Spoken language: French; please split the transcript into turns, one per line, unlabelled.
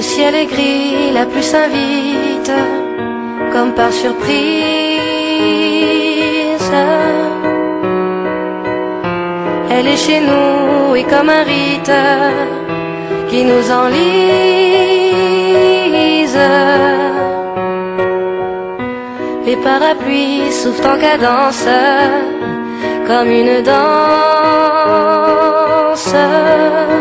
ciel est gris, la pluie s'invite, comme par surprise. Elle est chez nous et comme un rite qui nous enlise. Les parapluies soufflent en cadence, comme une danse.